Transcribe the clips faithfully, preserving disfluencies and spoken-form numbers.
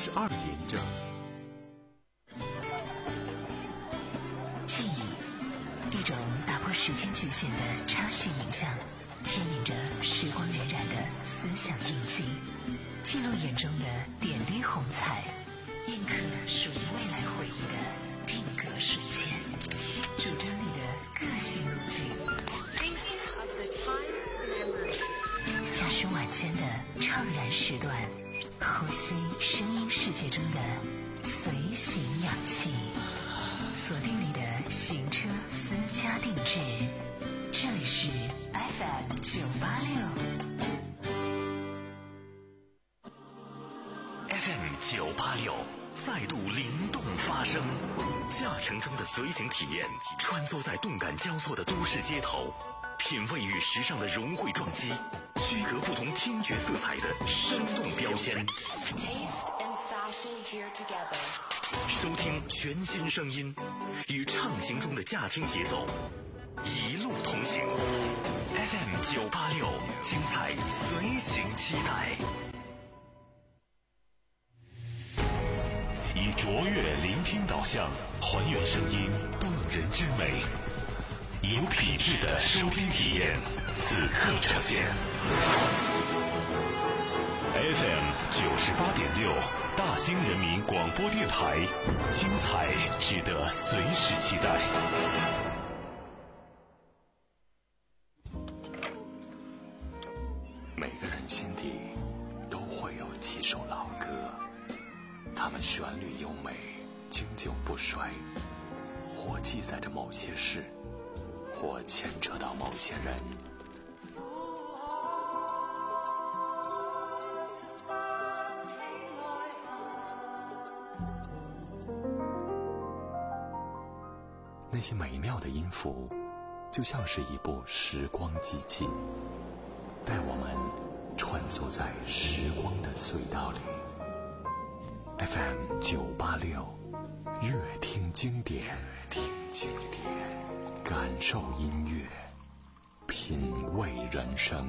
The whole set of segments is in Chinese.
十二点整。 记忆，一种打破时间局限的插叙影像，牵引着时光荏苒的思想印记，记录眼中的点滴红彩，印刻属于未来回忆的定格瞬间，主张你的个性路径。驾驶晚间的怅然时段，呼吸声音世界中的随行氧气，锁定你的行车私家定制。这里是 F M 九八六 F M 九八六再度灵动发声，驾乘中的随行体验，穿梭在动感交错的都市街头，品味与时尚的融汇撞击，区隔不同听觉色彩的生动标签，收听全新声音，与畅行中的驾听节奏一路同行。 F M 九八六，精彩随行期待。以卓越聆听导向，还原声音动人之美，有品质的收听体验，此刻呈现。F M 九十八点六，大兴人民广播电台，精彩值得随时期待。 每个人心底都会有几首老歌，它们旋律优美，经久不衰，或记载着某些事，或牵扯到某些人。那些美妙的音符，就像是一部时光机器，带我们穿梭在时光的隧道里。F M 九八六，乐听经典，听经典，感受音乐，品味人生。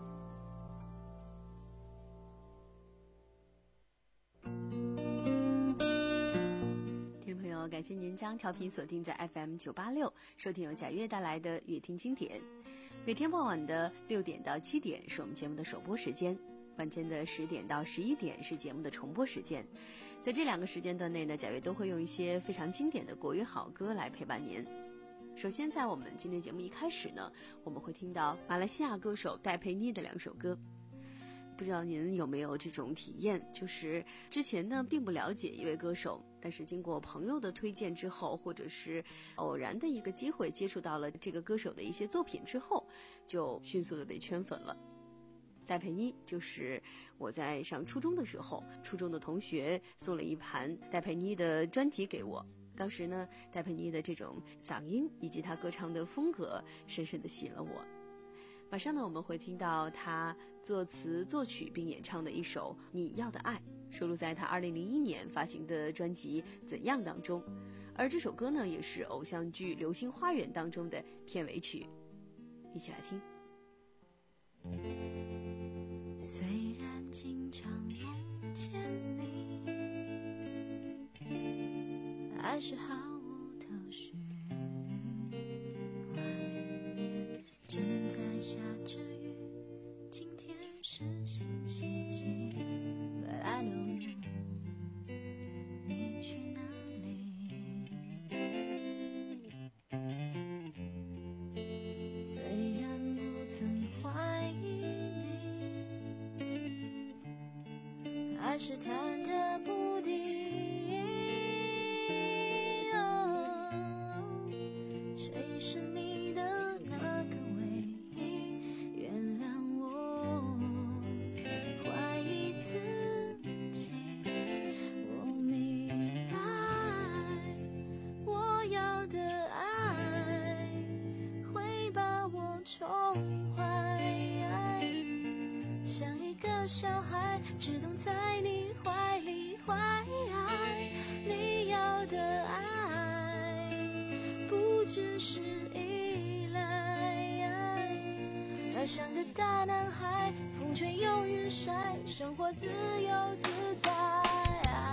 听众朋友，感谢您将调频锁定在 F M 九八六，收听由贾悦带来的乐听经典。每天傍晚的六点到七点是我们节目的首播时间，晚间的十点到十一点是节目的重播时间。在这两个时间段内呢，贾悦都会用一些非常经典的国语好歌来陪伴您。首先在我们今天节目一开始呢，我们会听到马来西亚歌手戴佩妮的两首歌。不知道您有没有这种体验，就是之前呢并不了解一位歌手，但是经过朋友的推荐之后，或者是偶然的一个机会接触到了这个歌手的一些作品之后，就迅速的被圈粉了。戴佩妮就是我在上初中的时候，初中的同学送了一盘戴佩妮的专辑给我。当时呢，戴佩妮的这种嗓音以及她歌唱的风格深深地吸引了我。马上呢，我们会听到她作词作曲并演唱的一首《你要的爱》，收录在她二零零一年发行的专辑《怎样》当中。而这首歌呢，也是偶像剧《流星花园》当中的片尾曲。一起来听。 虽然经常梦见你，还是毫无头绪，外面正在下着雨，今天是星期几 But I don't know 你去哪里。虽然不曾怀疑你，还是忐忑不定，哦，谁是你的那个唯一？原谅我怀疑自己，我明白我要的爱会把我宠坏，像一个小孩只懂在你怀里怀，你要的爱不只是依赖，而像个大男孩，风吹又日晒，生活自由自在。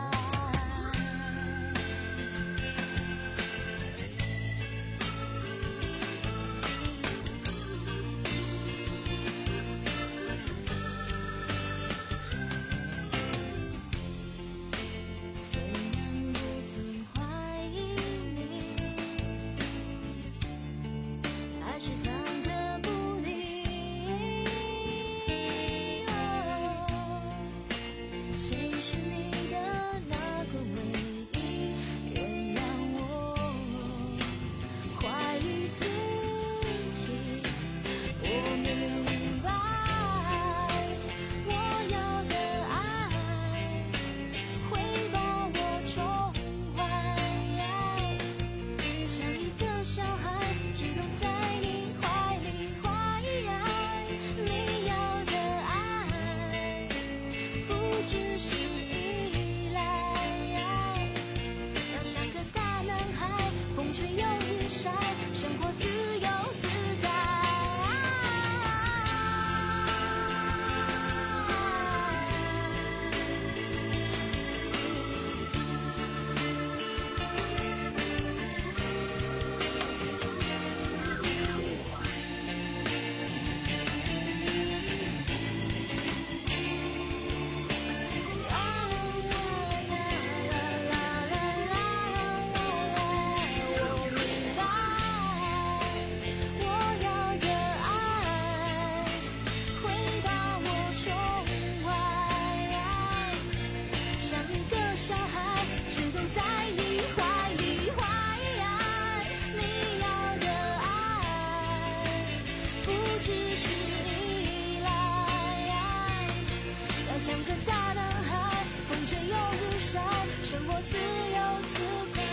小孩，只懂在你怀里怀。你要的爱，不只是依赖，要像个大男孩，风吹又日晒，生活自由自在。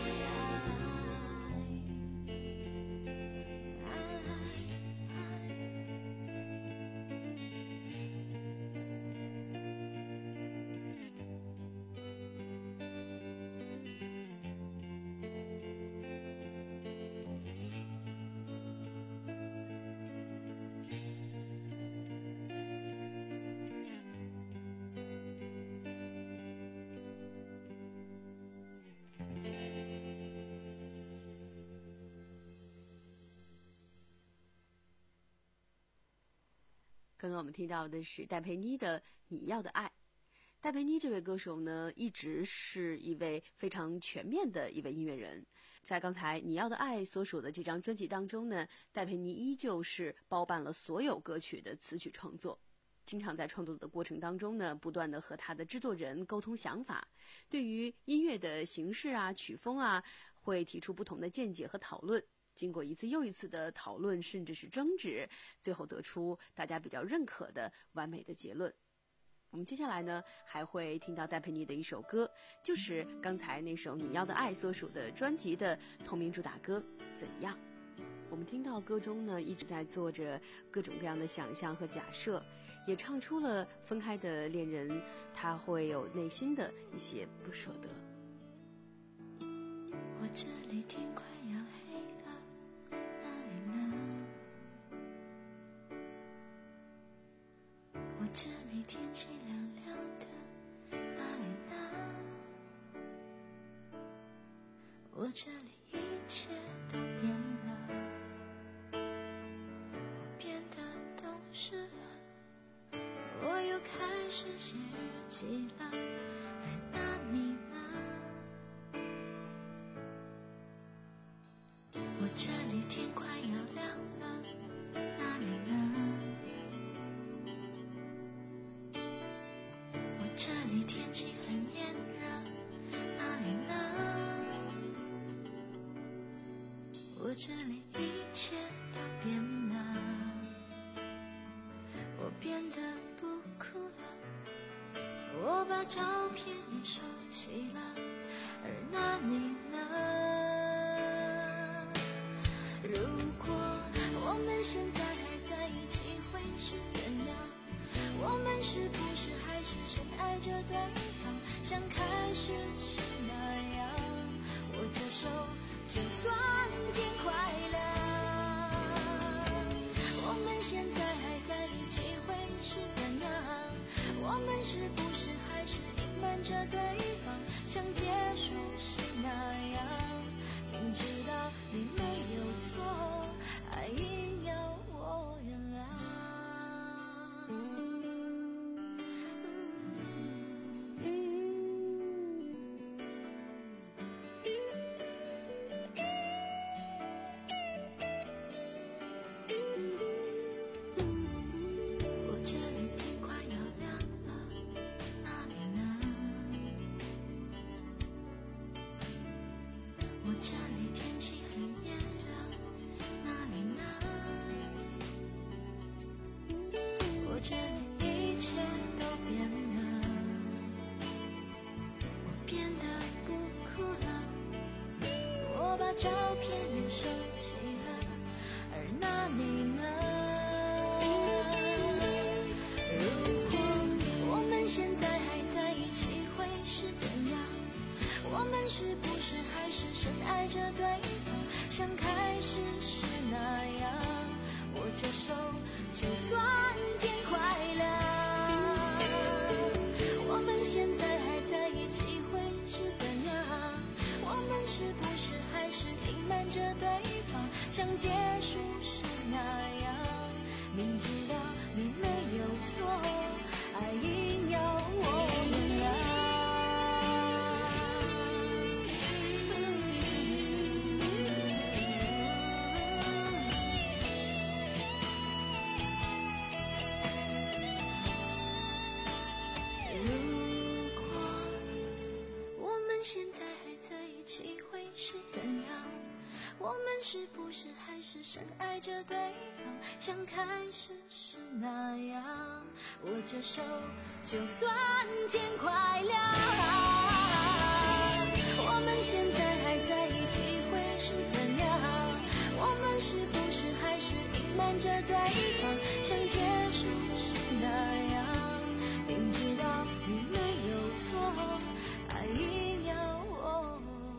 刚刚我们听到的是戴佩妮的《你要的爱》。戴佩妮这位歌手呢，一直是一位非常全面的一位音乐人。在刚才《你要的爱》所属的这张专辑当中呢，戴佩妮依旧是包办了所有歌曲的词曲创作。经常在创作的过程当中呢，不断的和他的制作人沟通想法，对于音乐的形式啊、曲风啊，会提出不同的见解和讨论。经过一次又一次的讨论，甚至是争执，最后得出大家比较认可的完美的结论。我们接下来呢，还会听到戴佩妮的一首歌，就是刚才那首《你要的爱》所属的专辑的同名主打歌《怎样》。我们听到歌中呢，一直在做着各种各样的想象和假设，也唱出了分开的恋人他会有内心的一些不舍得。 我这里天快要黑了，哪里呢？我这里天气凉凉的，哪里呢？我这里一切都变了，我变得懂事了，我又开始写日记了，而那你呢？我这里天快要亮了，哪里呢？我这里天气很炎热，哪里呢？我这里一切都变了，我变得不哭了，我把照片也收起了，而那你呢？如果我们现在还在一起会是怎样？我们是不是还是深爱着对方，像开始时那样握着手就算天快亮？我们现在还在一起会是怎样？我们是不是还是隐瞒着对方，像结束时那样？明知道你没有错，还硬要我原谅。我这里天快要亮了，哪里呢？我这里天气很炎热，哪里呢？我这里一切都变了，我变得不哭了，我把照片也收起了，而那你呢？如果我们现在还在一起会是怎样？我们是不是还是深爱着对方，像开始时那样握着手就算天快亮？我们现在还在一起会是怎样？我们是不是还是隐瞒着对方，像结束时那样？明知道你没有错，还硬要我原谅。 是怎样？我们是不是还是深爱着对方，像开始时那样？握着手，就算天快亮。我们现在还在一起会是怎样？我们是不是还是隐瞒着对方，像结束时那样？明知道你没有错，还硬要我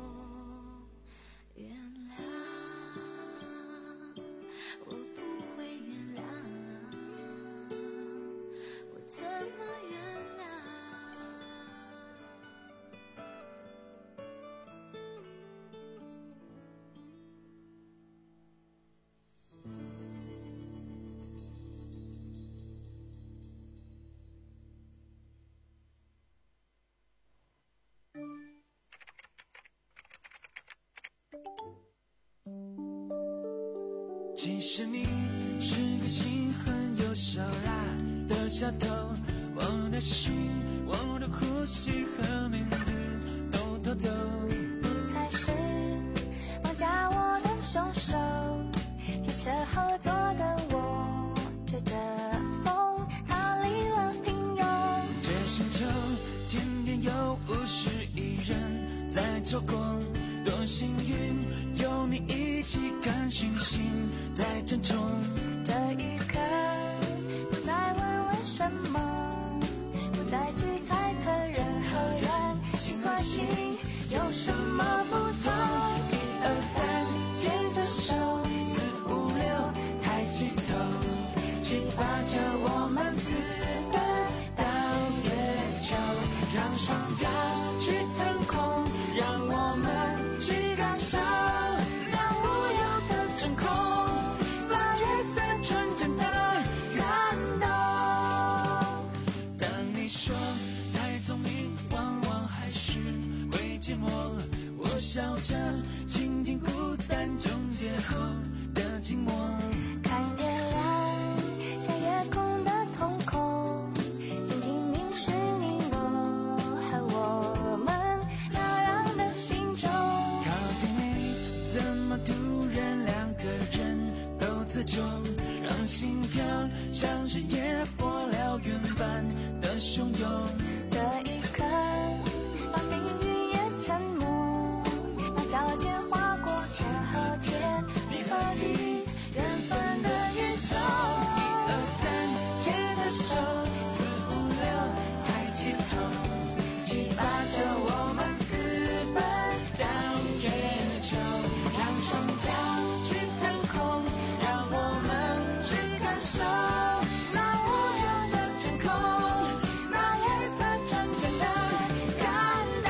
原谅。我不会原谅，我怎么原谅？ 其实你是个心狠又手辣的小偷，我的心，我的呼吸和名字都偷走。 你才是绑架我的凶手，汽车后座的我吹着风逃离了平庸。 这星球天天有五十亿人在错过，多幸运有你一起看星星在争宠。 这一刻不再问为什么，不再去猜测人和人心和心有什么不同。 一二三，牵着手，四五六，抬起头，七八九，我们私奔到月球，让双脚去腾空，让我们去感受那无忧的真空，那月色纯真的感动。当你说太聪明往往还是会寂寞，我笑着倾听孤单终结后的寂寞。 看月亮像夜空的瞳孔，静静凝视你我和我们扰攘的心中。 靠近你怎么突然两个人都自救，让心跳像是野火燎原般的汹涌。 这一刻让命运也沉默，让脚尖划过天和天，地和地，缘分的宇宙。 一二三，牵着手，四五六，抬起头，七八九，我们私奔到月球，让双脚去腾空，让我们去感受那无忧的真空，那月色纯真的感动。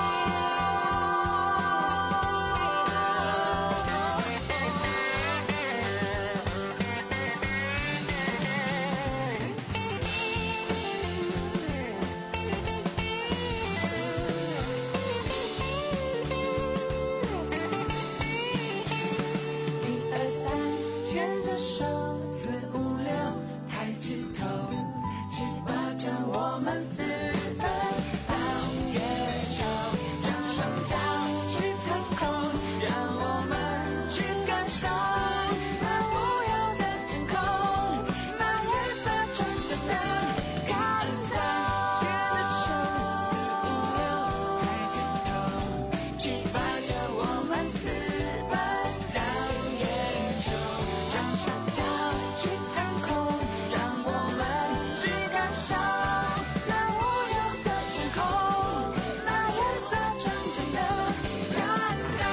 一二三，牵着手，四五六，抬起头，七八九，我们私奔到月球，让双脚去腾空，让我们去感受那无忧的真空，那月色纯真的感受。牵着手，四五六，抬起头，七八九，我们私奔到月球，让双脚去腾空，让我们去感受那无忧的真空，那月色纯真的感动。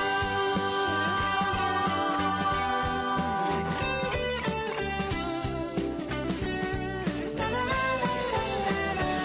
啦啦啦啦啦啦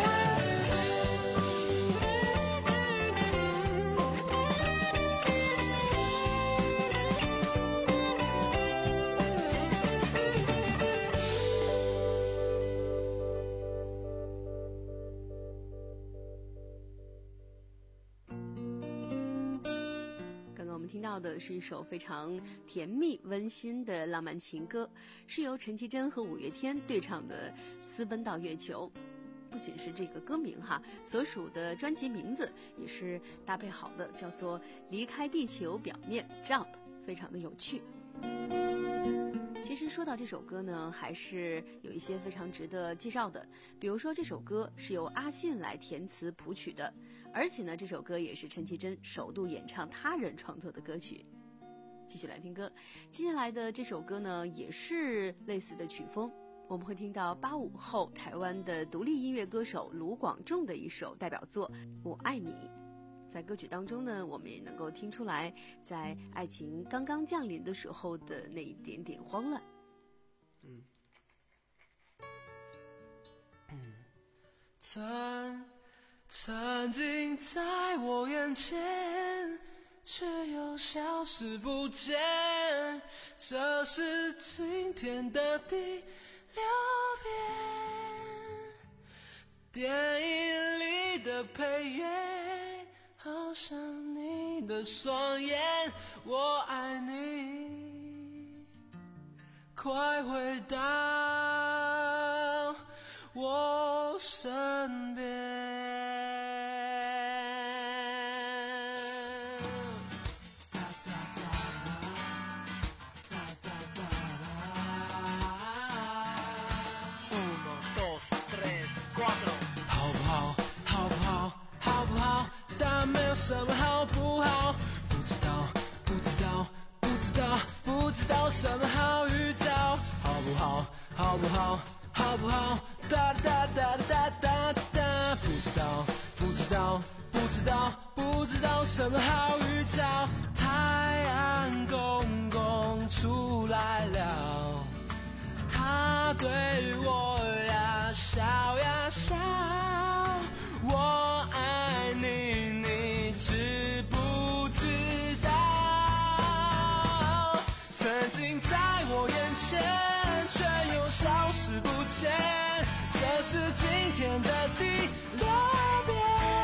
刚刚我们听到的是一首非常甜蜜温馨的浪漫情歌，是由陈绮贞和五月天对唱的《私奔到月球》。 不仅是这个歌名哈，所属的专辑名字也是搭配好的，叫做《离开地球表面 Jump》，非常的有趣。其实说到这首歌呢，还是有一些非常值得介绍的。比如说这首歌是由阿信来填词谱曲的，而且呢这首歌也是陈绮贞首度演唱他人创作的歌曲。继续来听歌，接下来的这首歌呢也是类似的曲风，我们会听到八五后台湾的独立音乐歌手卢广仲的一首代表作《我爱你》。在歌曲当中呢，我们也能够听出来在爱情刚刚降临的时候的那一点点慌乱。 嗯嗯，曾曾经在我眼前，却又消失不见，这是今天的第六遍。电影里的配乐，好像你的双眼，我爱你，快回到我身边。什么好不好？不知道，不知道，不知道，不知道什么好预兆？好不好？好不好？好不好？哒哒哒哒哒哒，不知道，不知道，不知道，不知道什么好预兆？太阳公公出来了，他对我呀笑呀笑，我爱你。知不知道，曾经在我眼前，却又消失不见，这是今天的第六遍。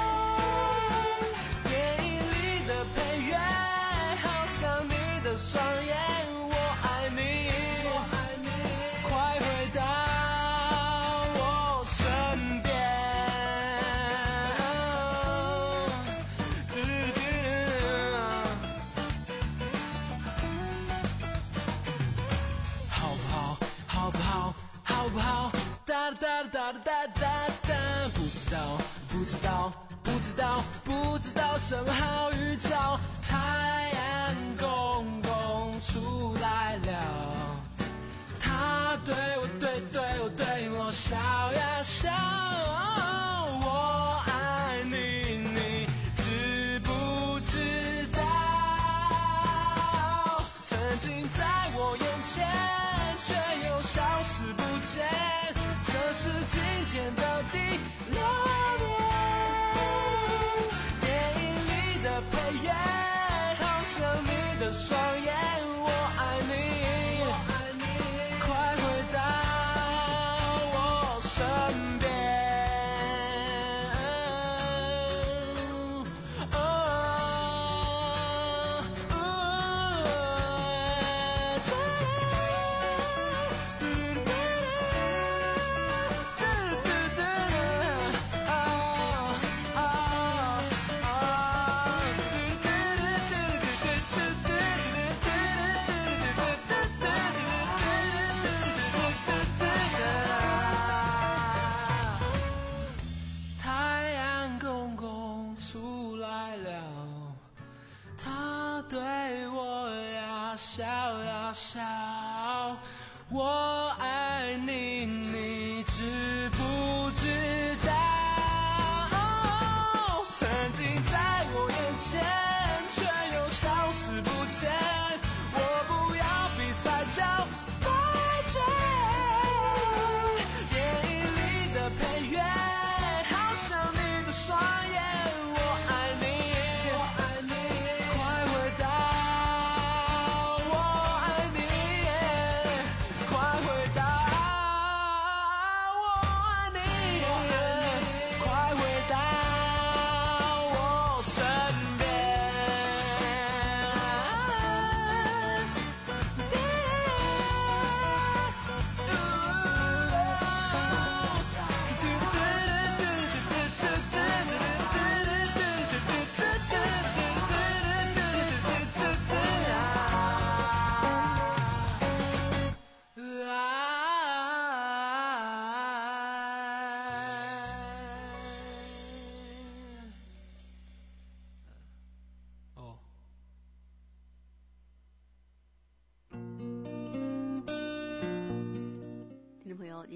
电影里的配乐，好像你的双眼，我爱你，我爱你，快回到我身边。好不好？哒哒哒哒哒哒哒，不知道，不知道，不知道，不知道什么好预兆？太阳公公出来了，他对我对对我对我笑呀笑，我爱你，你知不知道？曾经在我眼前，却又消失不见，这是今天的第六遍。电影里的配乐，好像你的双眼，我爱你，我爱你，快回到我身边。哦哦太阳公公出来了，他对我呀笑呀笑，我爱你，你知不知道？曾经在我眼前，却又消失不见，我不要比赛叫白卷。电影里的配乐，好像你的双眼，我爱你，我爱你，快回到我爱你，快回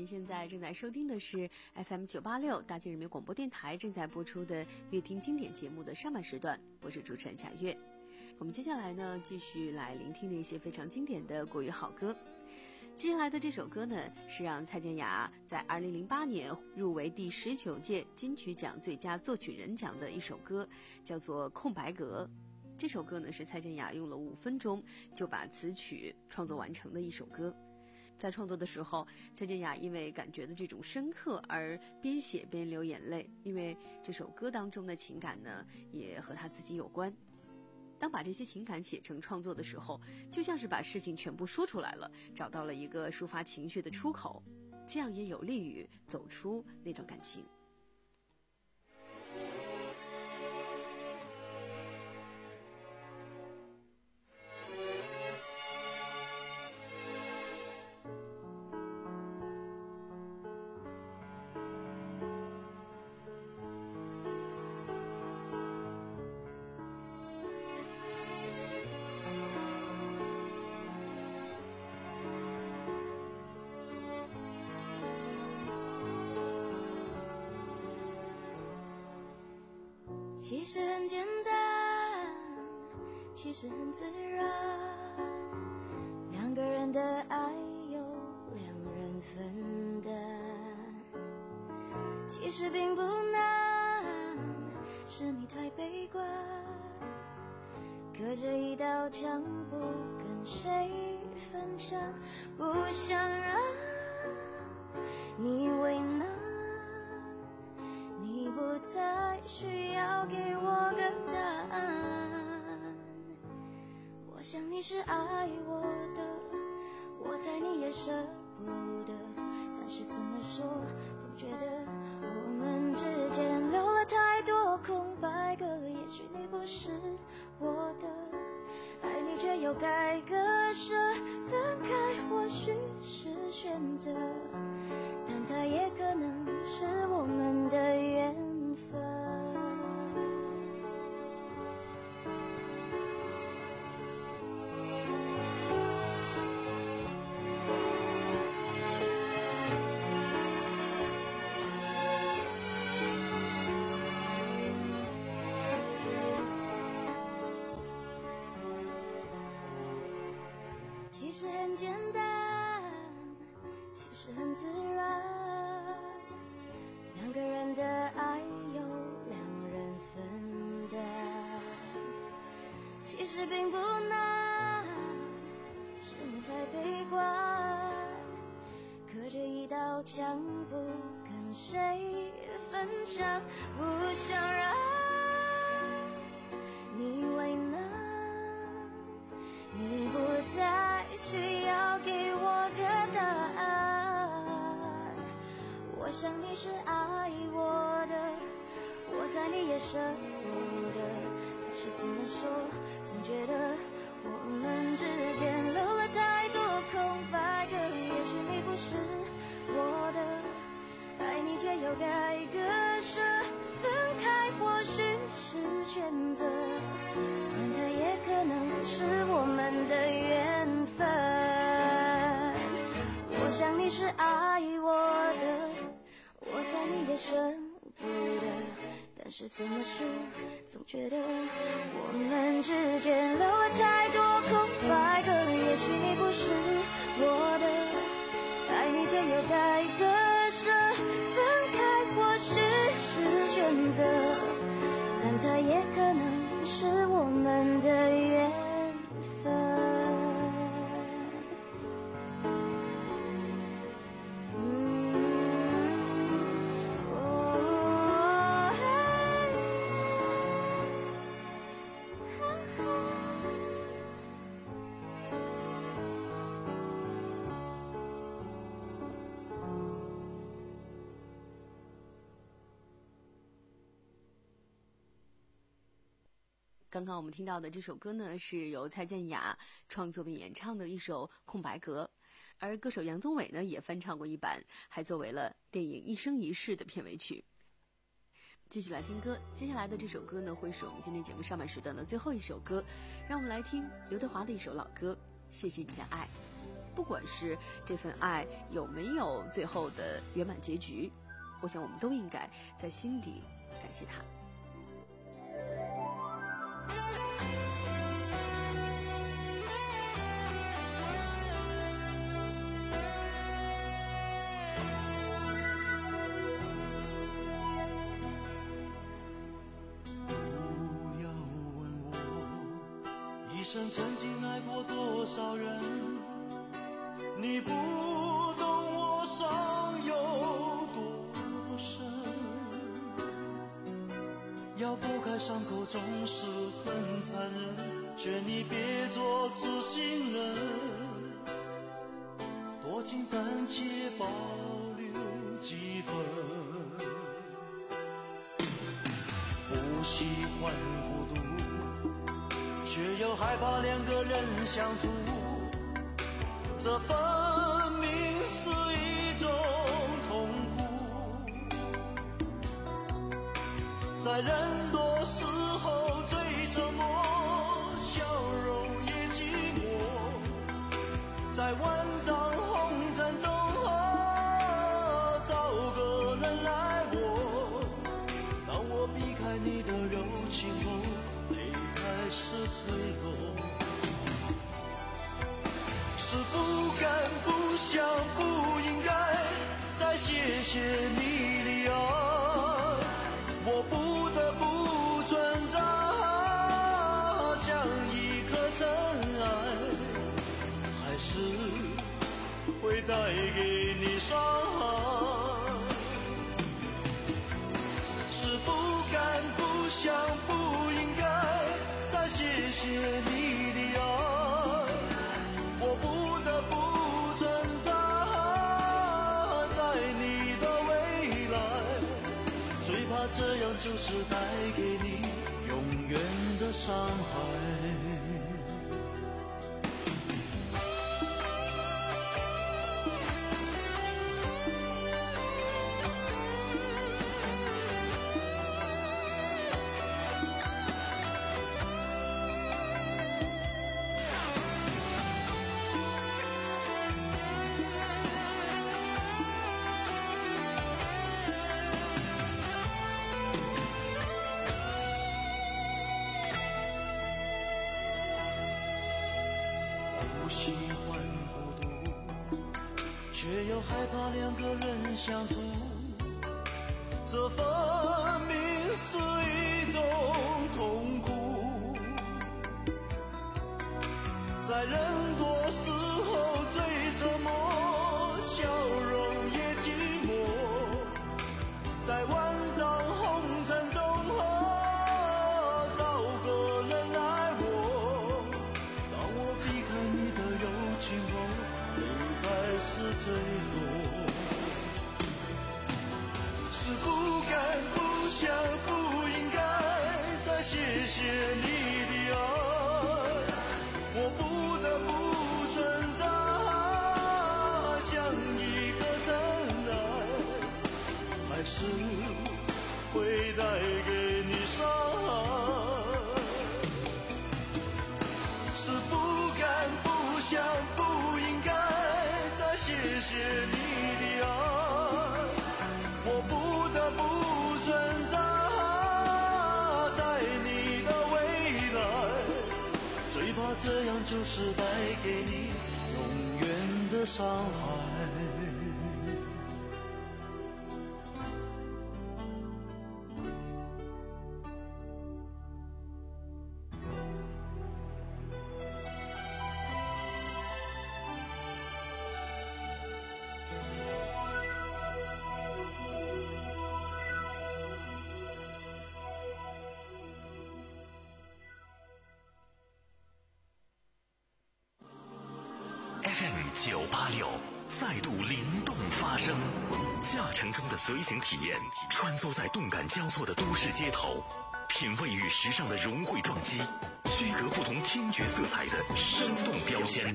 您现在正在收听的是 F M 九八六大庆人民广播电台正在播出的乐听经典节目的上半时段，我是主持人贾月。我们接下来呢，继续来聆听那些非常经典的国语好歌。接下来的这首歌呢，是让蔡健雅在二零零八年入围第十九届金曲奖最佳作曲人奖的一首歌，叫做《空白格》。这首歌呢，是蔡健雅用了五分钟就把词曲创作完成的一首歌。在创作的时候，蔡健雅因为感觉的这种深刻而边写边流眼泪，因为这首歌当中的情感呢，也和她自己有关。当把这些情感写成创作的时候，就像是把事情全部说出来了，找到了一个抒发情绪的出口，这样也有利于走出那段感情。 其实很简单，其实很自然，两个人的爱由两人分担，其实并不难，是你太悲观，隔着一道墙不跟谁分享，不想让你为难，你不再需要给我个答案，我想你是爱我的，我猜你也舍不得，但是怎么说，总觉得我们之间留了太多空白格，也许你不是我的，爱你却又该割舍，分开或许是选择，但它也可能是我们的缘分。其实很简单，其实很自然，两个人的爱由两人分担，其实并不难，是你太悲观，隔着一道墙不跟谁分享，不想让你为难，你不再需要给我个答案，我想你是爱我的，我猜你也舍不得，可是怎么说，总觉得我们之间留了太多空白格，也许你不是我的，爱你却又该割舍，分开或许是选择，但它也可能是我们的缘分。我想你是爱我的，我猜你也舍不得，但是怎么说，总觉得我们之间留了太多空白格，也许你不是我的，爱你却又该割舍，分开或许是选择，但它也可能是我们的缘分。 刚刚我们听到的这首歌呢，是由蔡健雅创作并演唱的一首《空白格》，而歌手杨宗纬呢也翻唱过一版，还作为了电影《一生一世》的片尾曲。继续来听歌，接下来的这首歌呢，会是我们今天节目上半时段的最后一首歌，让我们来听刘德华的一首老歌《谢谢你的爱》。 不管是这份爱有没有最后的圆满结局，我想我们都应该在心底感谢他。 一生曾经爱过多少人，你不懂我伤有多深，要拨开伤口总是很残忍，劝你别做痴心人，多情暂且保留几分，不喜欢孤独，却又害怕两个人相处，这分明是一种痛苦，在人多时候最沉默，笑容也寂寞，在万丈红尘中找个人来握，当我避开你的柔情后，是脆弱，是不敢不想不应该再谢谢你的爱，我不得不存在，像一颗尘埃，还是会带给你伤害，是不敢不想不应该谢谢你的爱，我不得不存在，在你的未来，最怕这样就是带给你永远的伤害。喜欢孤独，却又害怕两个人相处，这分明是一种痛苦，在人多时候最沉默，笑容也寂寞，在万丈红尘中找个人来握，当我避开你的柔情后，你还是脆弱，是不敢不想不应该再谢谢你的爱，我不得不存在，像一颗尘埃，还是会带给你伤害，是不敢不想不应该再谢谢你的爱，我不得不存在，在你的未来，最怕这样就是带给你永远的伤害。 F M 九八六再度灵动发声，驾乘中的随行体验，穿梭在动感交错的都市街头，品味与时尚的融汇撞击，区隔不同听觉色彩的生动标签。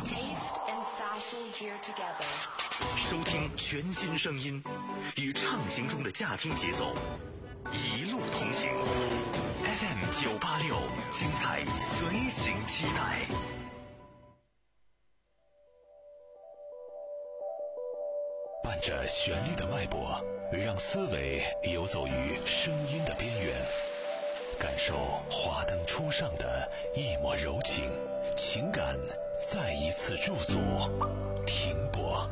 收听全新声音，与畅行中的驾听节奏，一路同行。F M 九八六，精彩随行期待。 着旋律的脉搏，让思维游走于声音的边缘，感受华灯初上的一抹柔情，情感再一次驻足停泊。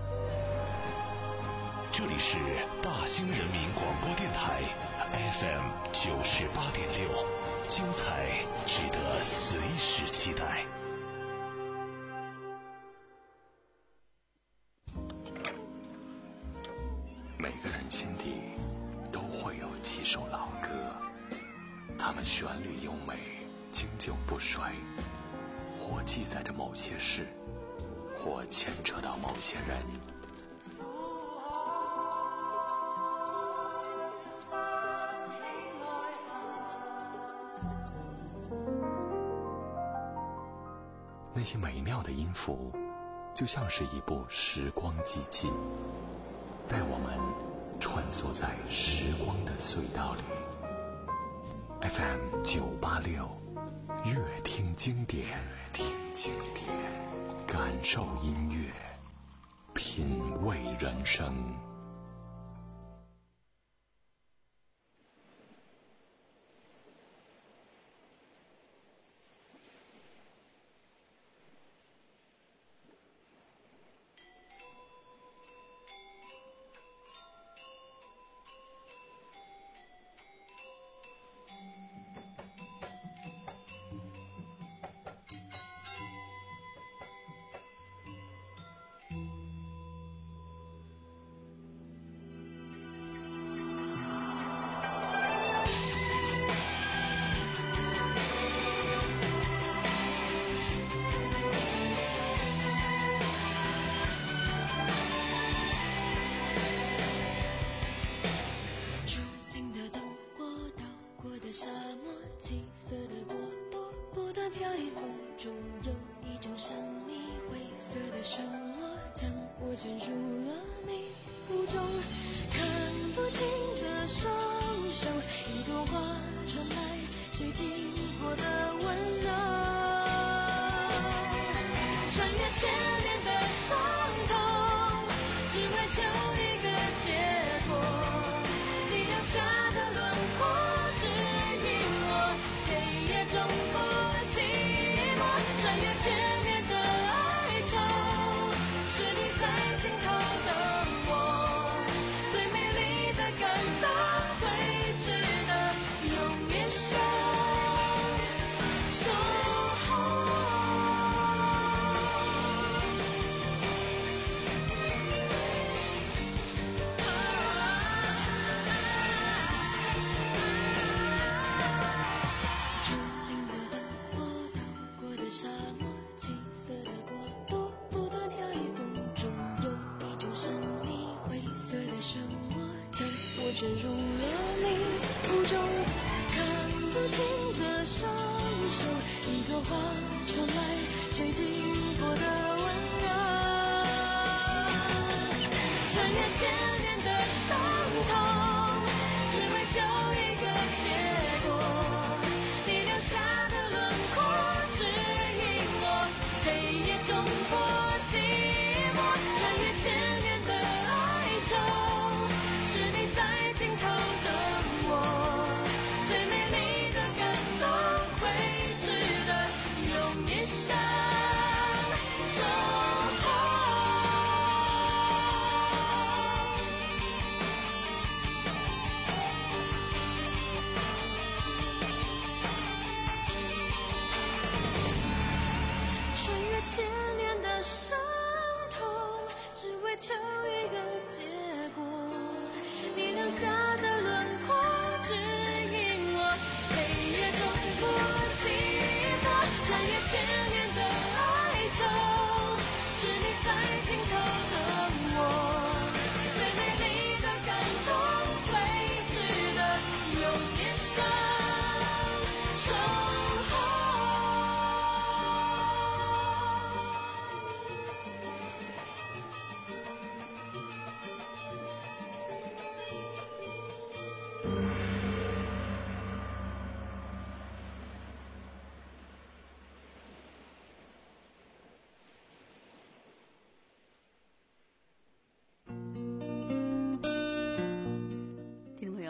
这里是大兴人民广播电台 F M 九十八点六，精彩值得随时期待。 每个人心底都会有几首老歌，它们旋律优美，经久不衰，或记载着某些事，或牵扯到某些人。那些美妙的音符，就像是一部时光机器，带我们穿梭在时光的隧道里。F M 九八六，乐听经典，乐听经典，感受音乐，品味人生。 卷入了迷雾中，看不清的双手，一朵花传来谁经过的温柔，穿越千年的伤痛，只为求一个结果，你留下的轮廓指引我，黑夜中过寂寞，穿越千年的哀愁，是你在尽头等我，最美丽的感动会值得用一生守候。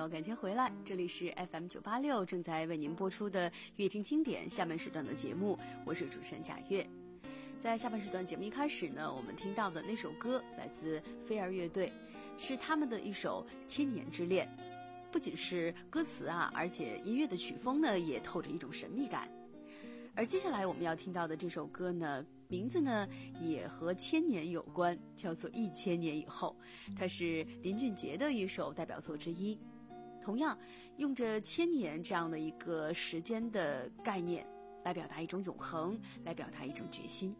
友，感谢回来，这里是 F M 九八六正在为您播出的乐听经典下半时段的节目，我是主持人贾月。在下半时段节目一开始呢，我们听到的那首歌来自飞儿乐队，是他们的一首《千年之恋》。不仅是歌词啊，而且音乐的曲风呢也透着一种神秘感。而接下来我们要听到的这首歌呢，名字呢也和千年有关，叫做《一千年以后》，它是林俊杰的一首代表作之一。同样用着千年这样的一个时间的概念来表达一种永恒，来表达一种决心。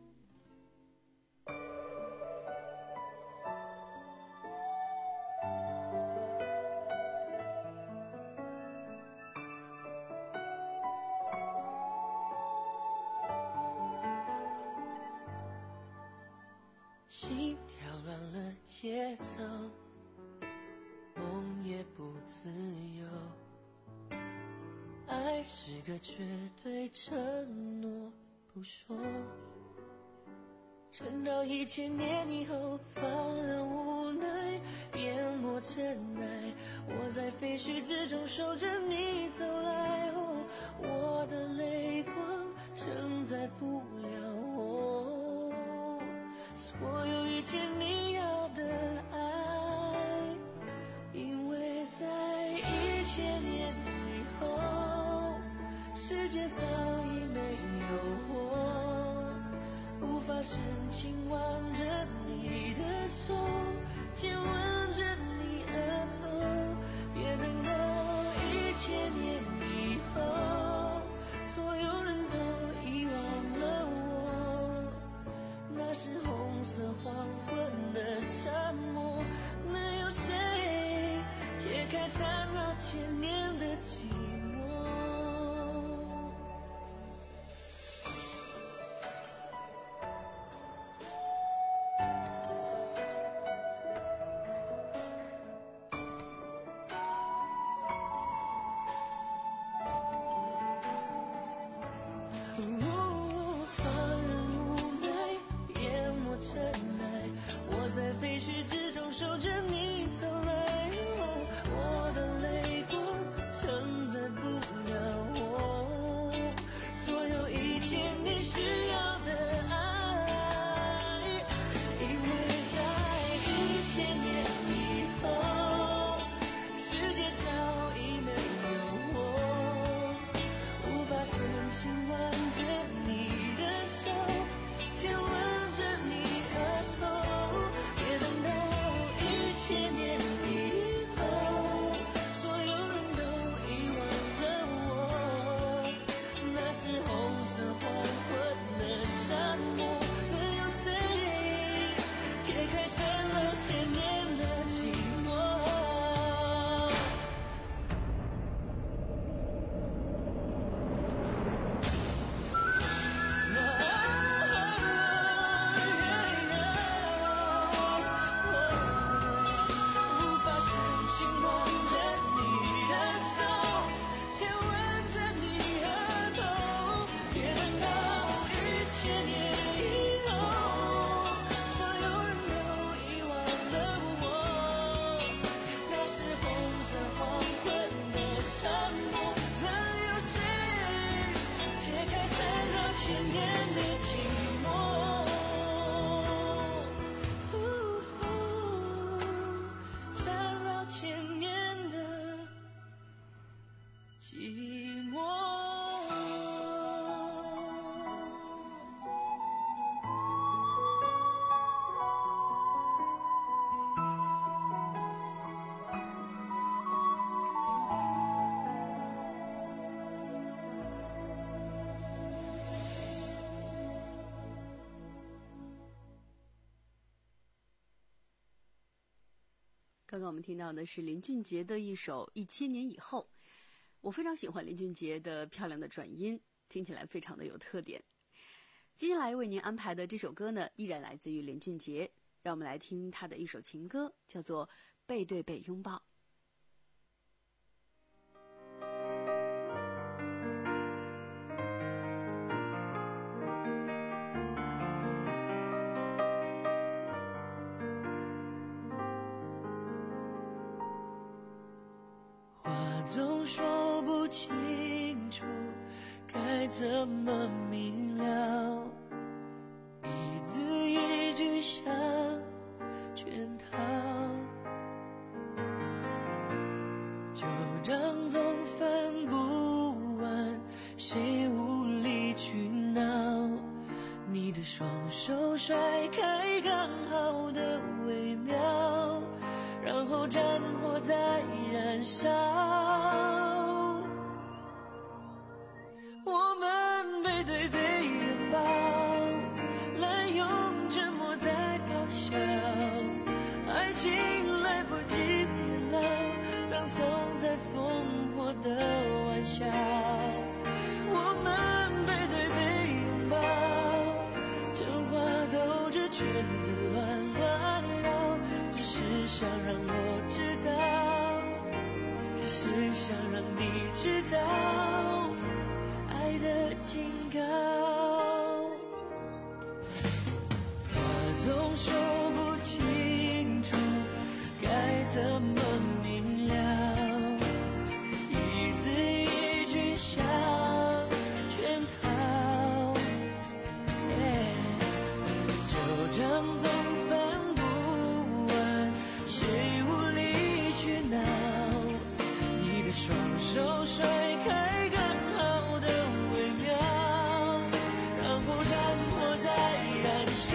心跳乱了节奏，梦也不自由，爱是个绝对承诺不说，撑到一千年以后，放任无奈淹没尘埃，我在废墟之中守着你走来，哦，我的泪光承载不了我所有一切你要的爱，因为在一千年以后，世界早已没有我，无法深情挽着你的手，亲吻着你额头，别等到一千年以后，所有人都遗忘了我，那是红色黄昏的沙漠，能有谁解开缠绕千年的寂寞？废墟之中守着你走来，哦，我的泪光承载不了我所有一切你需要的爱，因为在一千年以后，世界早已没有我，无法深情挽着你的手，亲吻着你额头，千年以后，所有人都遗忘了我，那是红色黄昏的沙漠，能有谁解开缠绕千年的寂寞？ 刚刚我们听到的是林俊杰的一首《一千年以后》，我非常喜欢林俊杰的漂亮的转音，听起来非常的有特点。接下来为您安排的这首歌呢，依然来自于林俊杰，让我们来听他的一首情歌，叫做《背对背拥抱》。 怎么明了？一字一句像圈套，旧账总翻不完，谁无理取闹？你的双手甩开刚好的微妙，然后战火在燃烧。我们背对背拥抱，滥用沉默在咆哮，爱情来不及变老，葬送在烽火的玩笑。我们背对背拥抱，真话兜着圈子乱乱绕，只是想让我知道，只是想让你知道爱的警告。话总说不清楚该怎么明了，一字一句像圈套，旧账总翻不完，谁无理取闹？你的双手甩开刚好的微妙，然后战火在燃烧。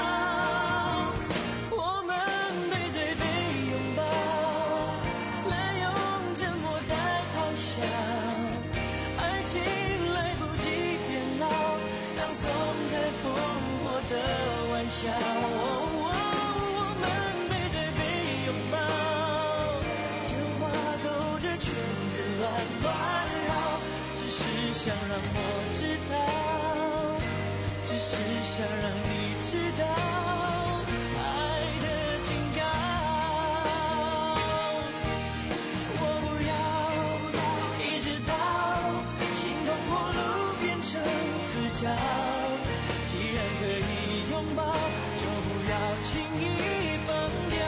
我们背对背拥抱，滥用沉默在咆哮，爱情来不及变老，葬送在烽火的玩笑。我们背对背拥抱，真话兜着圈子乱乱绕，只是想让我知道，只是想让你知道爱的警告。我不要一直到心痛过路变成死角，既然可以拥抱，就不要轻易放掉。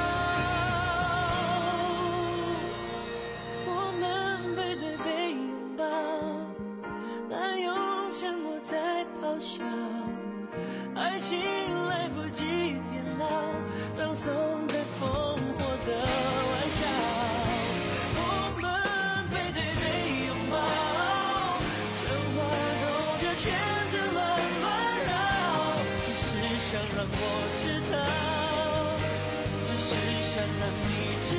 我们背对背拥抱，滥用沉默在咆哮，爱情来不及变老，葬送在烽火的玩笑。我们背对背拥抱，真话兜着圈子乱乱绕，只是想让我知道，只是想让你知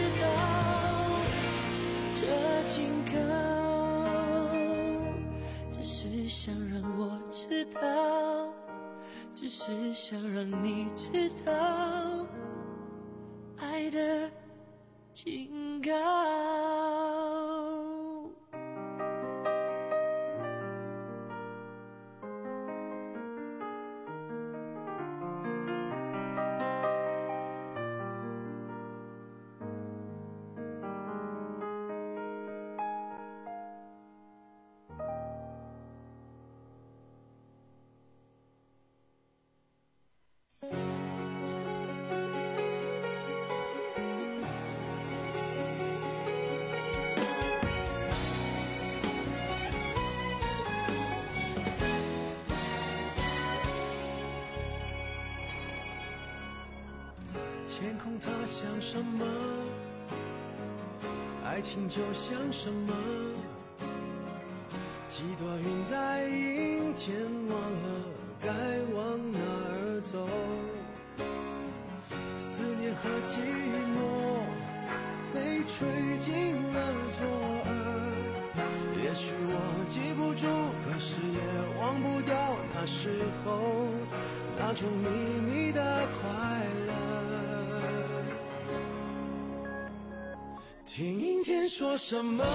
道这警告，只是想让我知道，只是想让你知道爱的警告。 天空它像什么？爱情就像什么？几朵云在阴天，忘了该往哪儿走。思念和寂寞被吹进了左耳，也许我记不住，可是也忘不掉那时候那种秘密的快乐。听阴天说什么，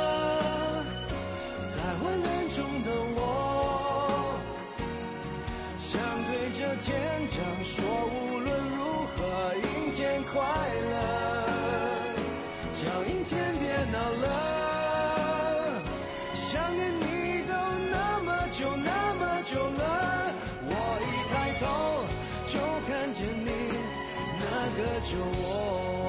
在混乱中的我，想对着天讲说，无论如何阴天快乐，叫阴天别闹了，想念你都那么久那么久了，我一抬头就看见你那个旧我。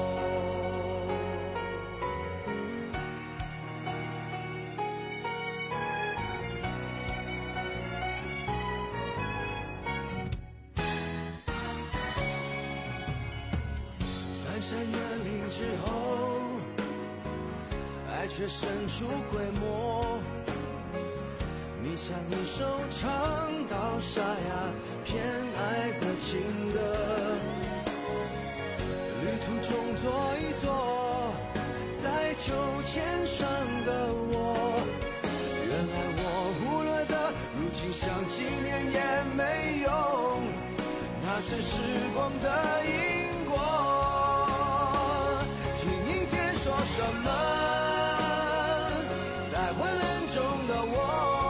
远离之后，爱却生出鬼魔。你像一首唱到沙哑偏爱的情歌，旅途中坐一坐，在秋千上的我，原来我忽略的，如今想纪念也没用，那是时光的因果。听阴天说什么，在昏暗中的我，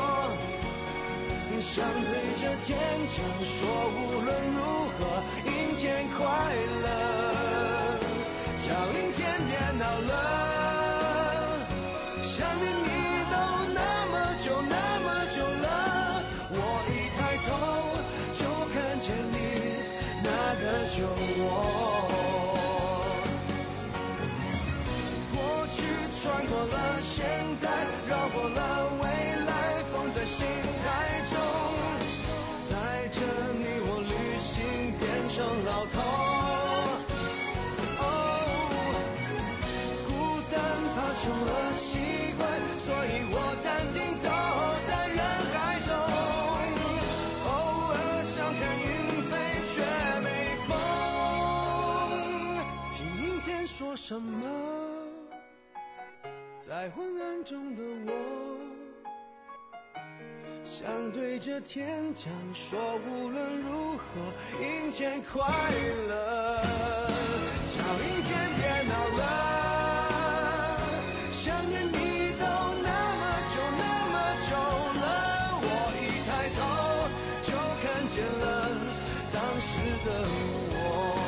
想对着天讲说，无论如何阴天快乐，叫阴天别闹了，想念你都那么久那么久了，我一抬头就看见你那个旧我。过去穿过了现在，绕过了未来，放在心海中，带着你我旅行变成老头。哦，孤单怕成了习惯，所以我淡定走在人海中，偶尔想看云飞却没风。听阴天说什么，在昏暗中的我，想对着天讲说，无论如何阴天快乐，叫阴天别闹了，想念你都那么久那么久了，我一抬头就看见了当时的我。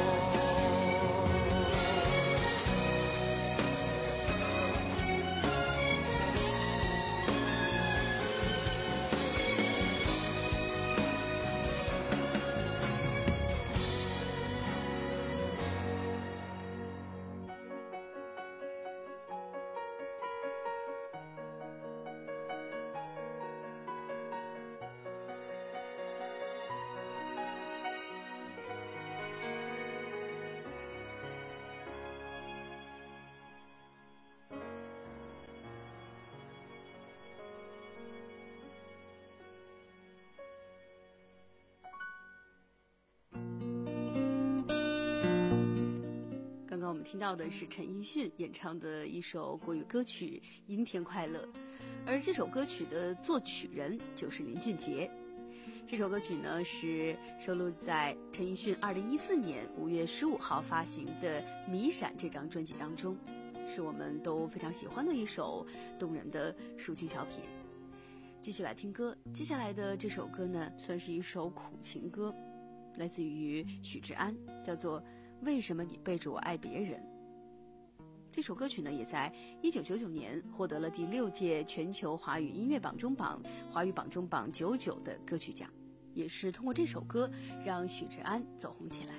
我们听到的是陈奕迅演唱的一首国语歌曲《阴天快乐》，而这首歌曲的作曲人就是林俊杰。这首歌曲呢是收录在陈奕迅二零一四年五月十五号发行的《迷闪》这张专辑当中，是我们都非常喜欢的一首动人的抒情小品。继续来听歌，接下来的这首歌呢算是一首苦情歌，来自于许志安，叫做为什么你背着我爱别人。这首歌曲呢也在一九九九年获得了第六届全球华语音乐榜中榜华语榜中榜九九的歌曲奖，也是通过这首歌让许志安走红起来。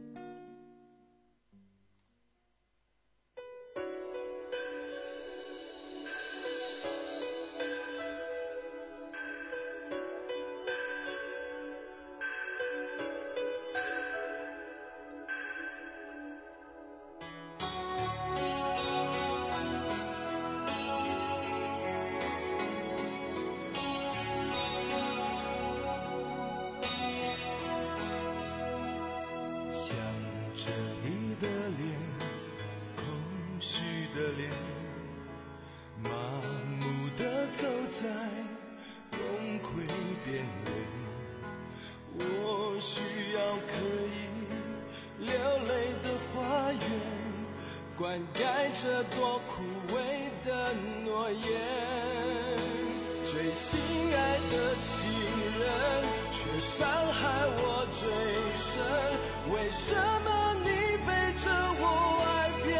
灌溉着多枯萎的诺言，最心爱的情人却伤害我最深，为什么你背着我爱别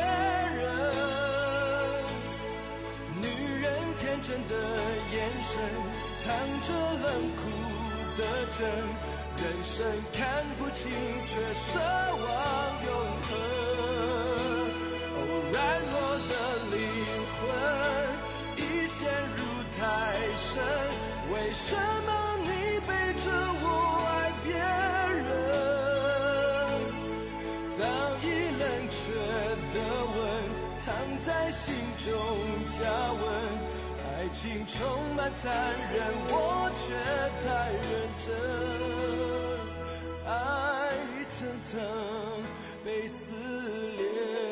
人？女人天真的眼神藏着冷酷的真，人生看不清却奢望永恒，软弱的灵魂已陷入太深，为什么你背着我爱别人？早已冷彻在心中加温，爱情充满残忍，我却太认真，爱一层层被撕裂。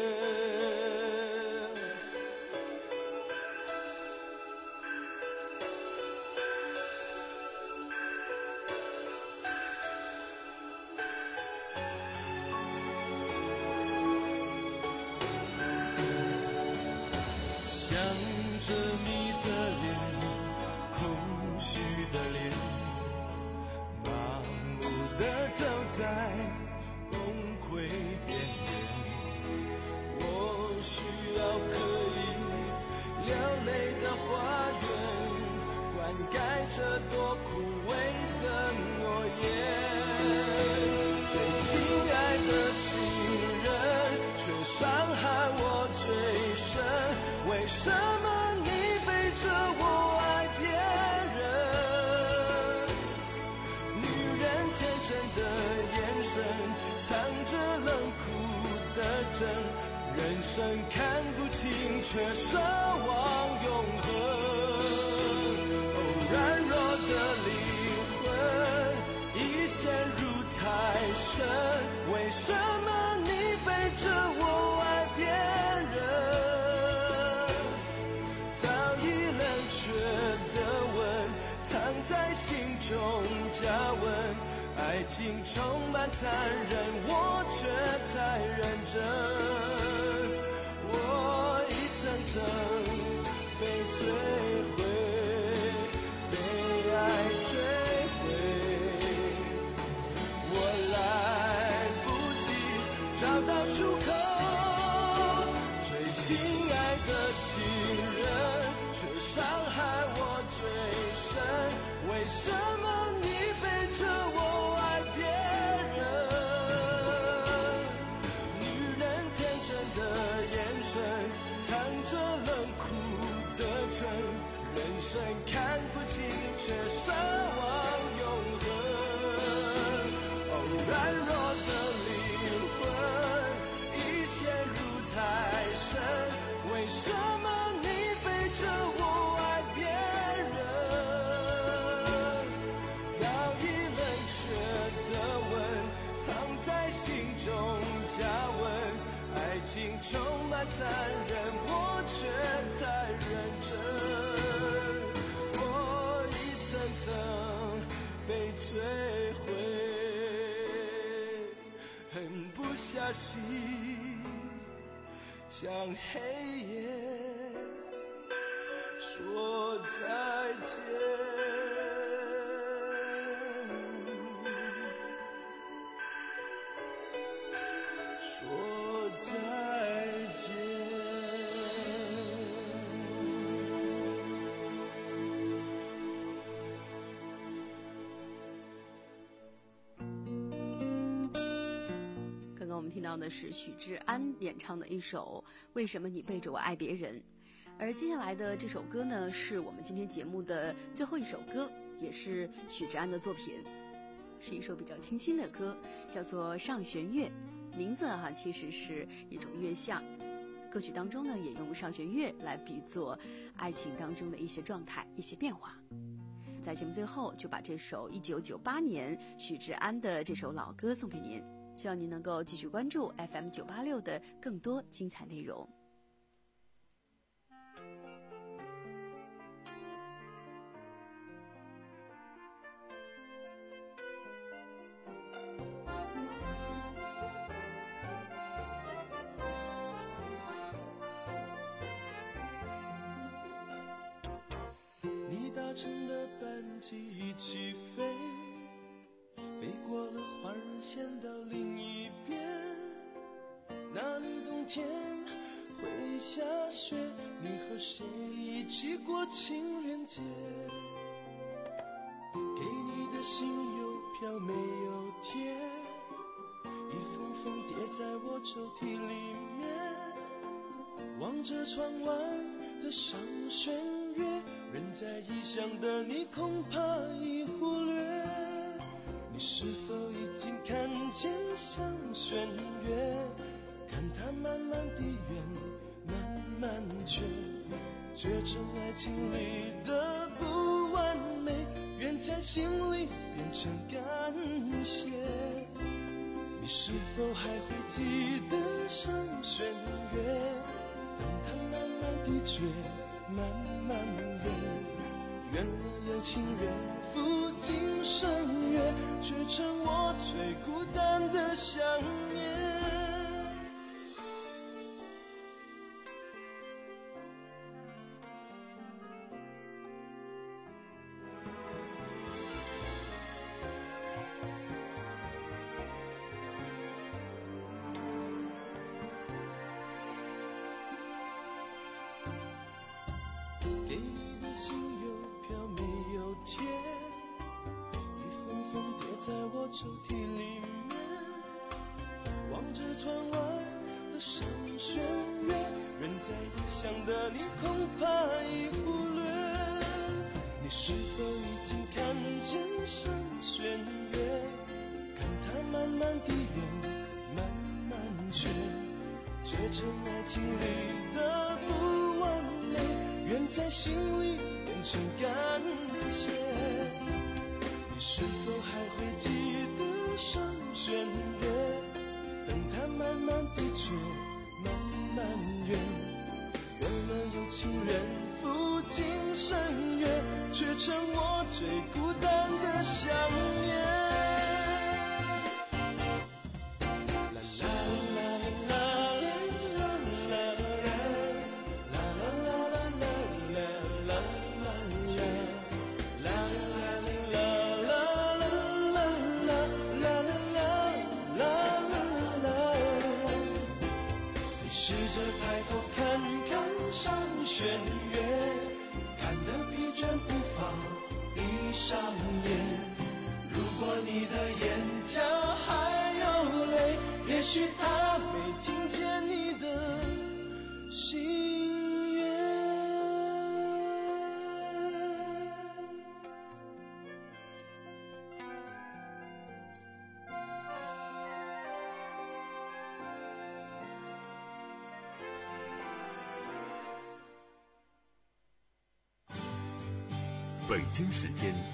想着你的脸，空虚的脸，麻木地走在崩溃边缘。我需要可以流泪的花园，灌溉着多枯萎的诺言。最心爱的情人，却伤害我最深。为什么你背着我爱别人？女人天真的眼神，藏着冷酷的真，人生看不清，却奢望永恒。哦，软弱的灵魂已陷入太深，为什么你背着我爱别人？在心中加温，爱情充满残忍，我却太认真。我一层层被摧毁，被爱摧毁，我来不及找到出口。最心爱的情人，却伤害我最深。为什么你背着我爱别人？女人天真的眼神，藏着冷酷的真，人生看不清，却奢望永恒。哦，软弱的灵魂已陷入太深，为什么你背着我爱别人？在心中加温，爱情充满残忍，我却太认真。我一层层被摧毁，狠不下心将黑夜说再见。说再见。 刚刚我们听到的是许志安演唱的一首《为什么你背着我爱别人》，而接下来的这首歌呢，是我们今天节目的最后一首歌，也是许志安的作品，是一首比较清新的歌，叫做《上弦月》。名字哈、啊、其实是一种月相，歌曲当中呢也用上弦月来比作爱情当中的一些状态、一些变化。在节目最后，就把这首一九九八年许志安的这首老歌送给您，希望您能够继续关注 F M 九八六的更多精彩内容。 搭乘的班机已起飞，飞过了环日线到另一边，那里冬天会下雪，你和谁一起过情人节？给你的信邮票没有贴，一封封叠在我抽屉里面，望着窗外的上弦月，人在异乡的你恐怕已忽略，你是否已经看见上弦月？看它慢慢地圆，慢慢却却成爱情里的不完美，愿在心里变成感谢。你是否还会记得上弦月？等它慢慢地却慢慢远，远了有情人赴今生约，却成我最孤单的想念。给你的信邮票没有贴，一封封叠在我抽屉里面，望着窗外的上弦月，人在异乡的你恐怕已忽略。你是否已经看见上弦月？看它慢慢地圆，慢慢缺，却成爱情里的不完美，愿在心里变成感谢。你是否还会记得上弦月？等它慢慢地缺，慢慢圆，圆了有情人赴今生约，却成我最孤单的想念。试着抬头看看上弦月，看得疲倦不妨闭上眼。如果你的眼角还有泪，也许他没听见你的心愿。 北京时间